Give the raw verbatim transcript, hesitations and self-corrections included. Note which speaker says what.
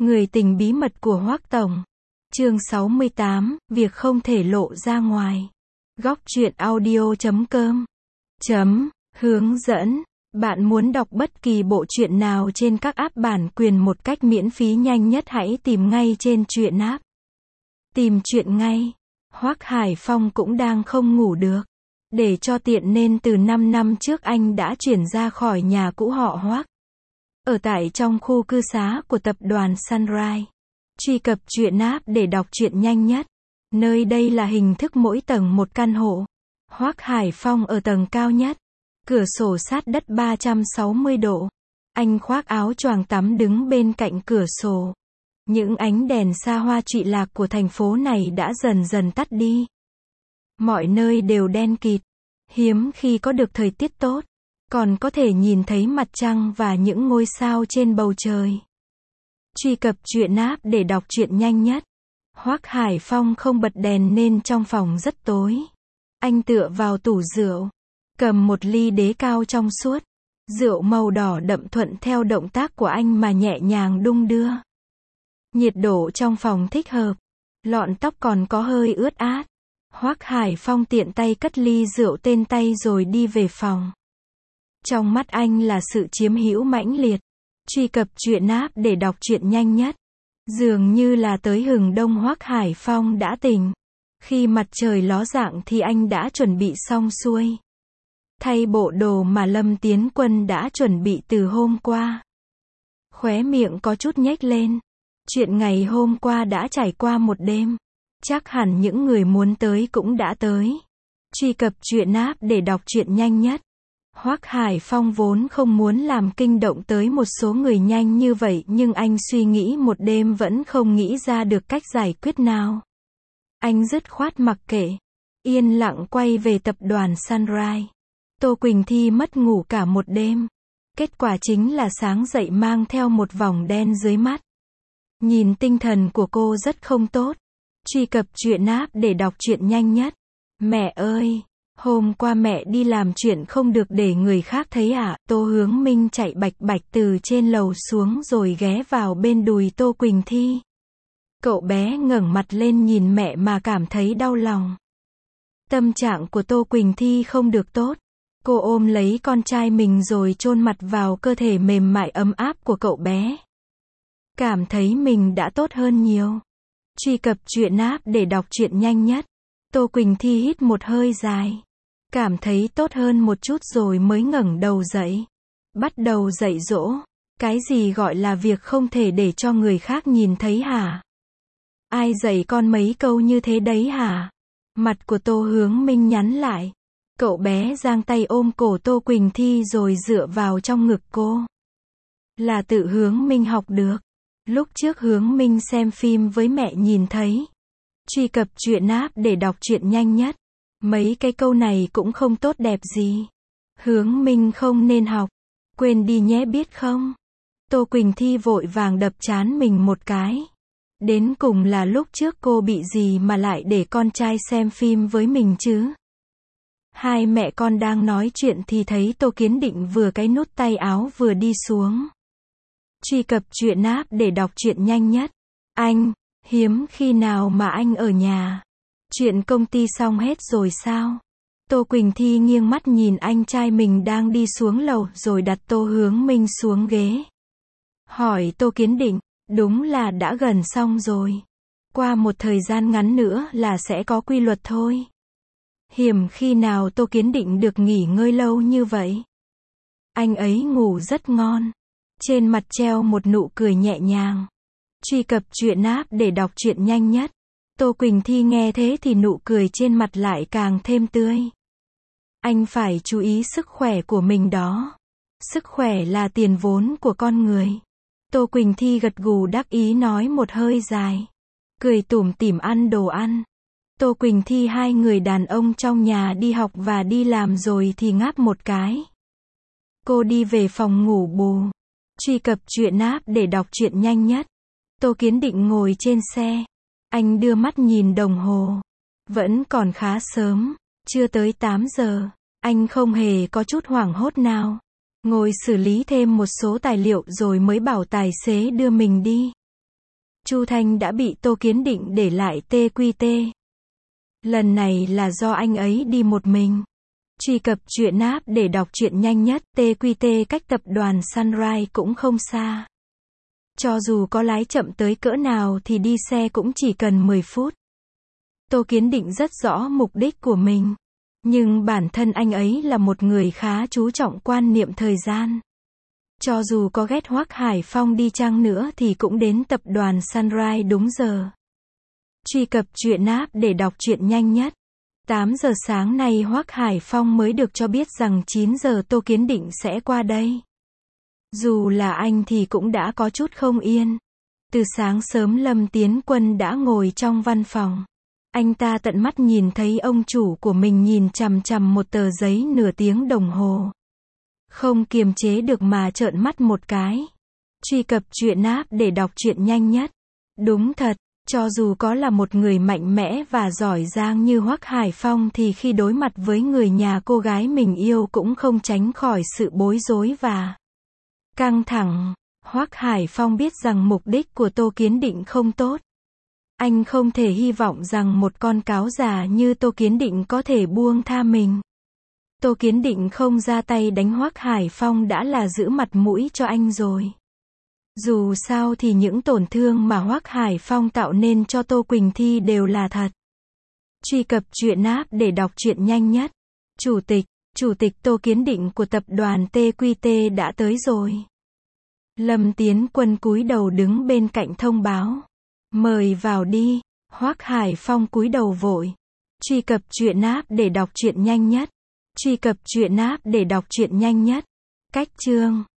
Speaker 1: Người tình bí mật của Hoắc Tổng. Chương sáu mươi tám, việc không thể lộ ra ngoài. Góc truyện audio chấm com. Chấm, hướng dẫn. Bạn muốn đọc bất kỳ bộ truyện nào trên các app bản quyền một cách miễn phí nhanh nhất hãy tìm ngay trên truyện app. Tìm truyện ngay. Hoắc Hải Phong cũng đang không ngủ được. Để cho tiện nên từ năm năm trước anh đã chuyển ra khỏi nhà cũ họ Hoắc. Ở tại trong khu cư xá của tập đoàn Sunrise. Truy cập truyện app để đọc truyện nhanh nhất. Nơi đây là hình thức mỗi tầng một căn hộ. Hoắc Hải Phong ở tầng cao nhất. Cửa sổ sát đất ba trăm sáu mươi độ. Anh khoác áo choàng tắm đứng bên cạnh cửa sổ. Những ánh đèn xa hoa trụy lạc của thành phố này đã dần dần tắt đi. Mọi nơi đều đen kịt. Hiếm khi có được thời tiết tốt. Còn có thể nhìn thấy mặt trăng và những ngôi sao trên bầu trời. Truy cập truyện app để đọc truyện nhanh nhất. Hoắc Hải Phong không bật đèn nên trong phòng rất tối. Anh tựa vào tủ rượu. Cầm một ly đế cao trong suốt. Rượu màu đỏ đậm thuận theo động tác của anh mà nhẹ nhàng đung đưa. Nhiệt độ trong phòng thích hợp. Lọn tóc còn có hơi ướt át. Hoắc Hải Phong tiện tay cất ly rượu tên tay rồi đi về phòng. Trong mắt anh là sự chiếm hữu mãnh liệt. Truy cập truyện app để đọc truyện nhanh nhất. Dường như là tới hừng đông Hoắc Hải Phong đã tỉnh. Khi mặt trời ló dạng thì anh đã chuẩn bị xong xuôi. Thay bộ đồ mà Lâm Tiến Quân đã chuẩn bị từ hôm qua. Khóe miệng có chút nhếch lên. Chuyện ngày hôm qua đã trải qua một đêm. Chắc hẳn những người muốn tới cũng đã tới. Truy cập truyện app để đọc truyện nhanh nhất. Hoắc Hải Phong vốn không muốn làm kinh động tới một số người nhanh như vậy nhưng anh suy nghĩ một đêm vẫn không nghĩ ra được cách giải quyết nào. Anh dứt khoát mặc kệ. Yên lặng quay về tập đoàn Sunrise. Tô Quỳnh Thi mất ngủ cả một đêm. Kết quả chính là sáng dậy mang theo một vòng đen dưới mắt. Nhìn tinh thần của cô rất không tốt. Truy cập truyện app để đọc truyện nhanh nhất. Mẹ ơi! Hôm qua mẹ đi làm chuyện không được để người khác thấy à? Tô Hướng Minh chạy bạch bạch từ trên lầu xuống rồi ghé vào bên đùi Tô Quỳnh Thi. Cậu bé ngẩng mặt lên nhìn mẹ mà cảm thấy đau lòng. Tâm trạng của Tô Quỳnh Thi không được tốt. Cô ôm lấy con trai mình rồi chôn mặt vào cơ thể mềm mại ấm áp của cậu bé. Cảm thấy mình đã tốt hơn nhiều. Truy cập truyện app để đọc truyện nhanh nhất. Tô Quỳnh Thi hít một hơi dài. Cảm thấy tốt hơn một chút rồi mới ngẩng đầu dậy. Bắt đầu dạy dỗ. Cái gì gọi là việc không thể để cho người khác nhìn thấy hả? Ai dạy con mấy câu như thế đấy hả? Mặt của Tô Hướng Minh nhắn lại. Cậu bé giang tay ôm cổ Tô Quỳnh Thi rồi dựa vào trong ngực cô. Là tự Hướng Minh học được. Lúc trước Hướng Minh xem phim với mẹ nhìn thấy. Truy cập truyện app để đọc truyện nhanh nhất. Mấy cái câu này cũng không tốt đẹp gì. Hướng Minh không nên học. Quên đi nhé biết không? Tô Quỳnh Thi vội vàng đập trán mình một cái. Đến cùng là lúc trước cô bị gì mà lại để con trai xem phim với mình chứ? Hai mẹ con đang nói chuyện thì thấy Tô Kiến Định vừa cái nút tay áo vừa đi xuống. Truy cập truyện app để đọc truyện nhanh nhất. Anh, hiếm khi nào mà anh ở nhà. Chuyện công ty xong hết rồi sao? Tô Quỳnh Thi nghiêng mắt nhìn anh trai mình đang đi xuống lầu rồi đặt Tô Hướng Minh xuống ghế. Hỏi Tô Kiến Định, đúng là đã gần xong rồi. Qua một thời gian ngắn nữa là sẽ có quy luật thôi. Hiếm khi nào Tô Kiến Định được nghỉ ngơi lâu như vậy. Anh ấy ngủ rất ngon. Trên mặt treo một nụ cười nhẹ nhàng. Truy cập truyện app để đọc truyện nhanh nhất. Tô Quỳnh Thi nghe thế thì nụ cười trên mặt lại càng thêm tươi. Anh phải chú ý sức khỏe của mình đó. Sức khỏe là tiền vốn của con người. Tô Quỳnh Thi gật gù đắc ý nói một hơi dài. Cười tủm tỉm ăn đồ ăn. Tô Quỳnh Thi hai người đàn ông trong nhà đi học và đi làm rồi thì ngáp một cái. Cô đi về phòng ngủ bù. Truy cập truyện app để đọc truyện nhanh nhất. Tô Kiến Định ngồi trên xe. Anh đưa mắt nhìn đồng hồ. Vẫn còn khá sớm. Chưa tới tám giờ. Anh không hề có chút hoảng hốt nào. Ngồi xử lý thêm một số tài liệu rồi mới bảo tài xế đưa mình đi. Chu Thanh đã bị Tô Kiến Định để lại tê quy tê. Lần này là do anh ấy đi một mình. Truy cập truyện app để đọc truyện nhanh nhất. tê quy tê cách tập đoàn Sunrise cũng không xa. Cho dù có lái chậm tới cỡ nào thì đi xe cũng chỉ cần mười phút. Tô Kiến Định rất rõ mục đích của mình. Nhưng bản thân anh ấy là một người khá chú trọng quan niệm thời gian. Cho dù có ghét Hoắc Hải Phong đi chăng nữa thì cũng đến tập đoàn Sunrise đúng giờ. Truy cập truyện app để đọc truyện nhanh nhất. tám giờ sáng nay Hoắc Hải Phong mới được cho biết rằng chín giờ Tô Kiến Định sẽ qua đây. Dù là anh thì cũng đã có chút không yên. Từ sáng sớm Lâm Tiến Quân đã ngồi trong văn phòng. Anh ta tận mắt nhìn thấy ông chủ của mình nhìn chằm chằm một tờ giấy nửa tiếng đồng hồ. Không kiềm chế được mà trợn mắt một cái. Truy cập truyện app để đọc truyện nhanh nhất. Đúng thật, cho dù có là một người mạnh mẽ và giỏi giang như Hoắc Hải Phong thì khi đối mặt với người nhà cô gái mình yêu cũng không tránh khỏi sự bối rối và căng thẳng. Hoắc Hải Phong biết rằng mục đích của Tô Kiến Định không tốt. Anh không thể hy vọng rằng một con cáo già như Tô Kiến Định có thể buông tha mình. Tô Kiến Định không ra tay đánh Hoắc Hải Phong đã là giữ mặt mũi cho anh rồi. Dù sao thì những tổn thương mà Hoắc Hải Phong tạo nên cho Tô Quỳnh Thi đều là thật. Truy cập truyện app để đọc truyện nhanh nhất. Chủ tịch, Chủ tịch Tô Kiến Định của tập đoàn tê quy tê đã tới rồi. Lâm Tiến Quân cúi đầu đứng bên cạnh thông báo. Mời vào đi. Hoắc Hải Phong cúi đầu vội. Truy cập truyện app để đọc truyện nhanh nhất. Truy cập truyện app để đọc truyện nhanh nhất. Cách chương